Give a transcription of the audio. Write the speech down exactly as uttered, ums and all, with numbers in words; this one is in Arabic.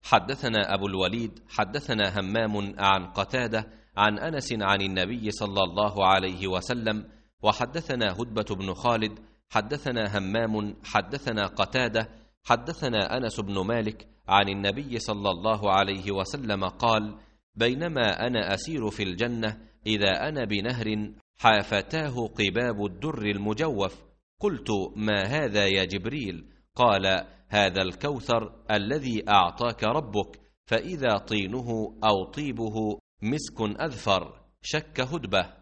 حدثنا أبو الوليد حدثنا همام عن قتادة عن أنس عن النبي صلى الله عليه وسلم. وحدثنا هدبة بن خالد حدثنا همام حدثنا قتادة حدثنا أنس بن مالك عن النبي صلى الله عليه وسلم قال: بينما أنا أسير في الجنة إذا أنا بنهر حافتاه قباب الدر المجوف، قلت: ما هذا يا جبريل؟ قال: هذا الكوثر الذي أعطاك ربك، فإذا طينه أو طيبه مسك أذفر. شك هدبة.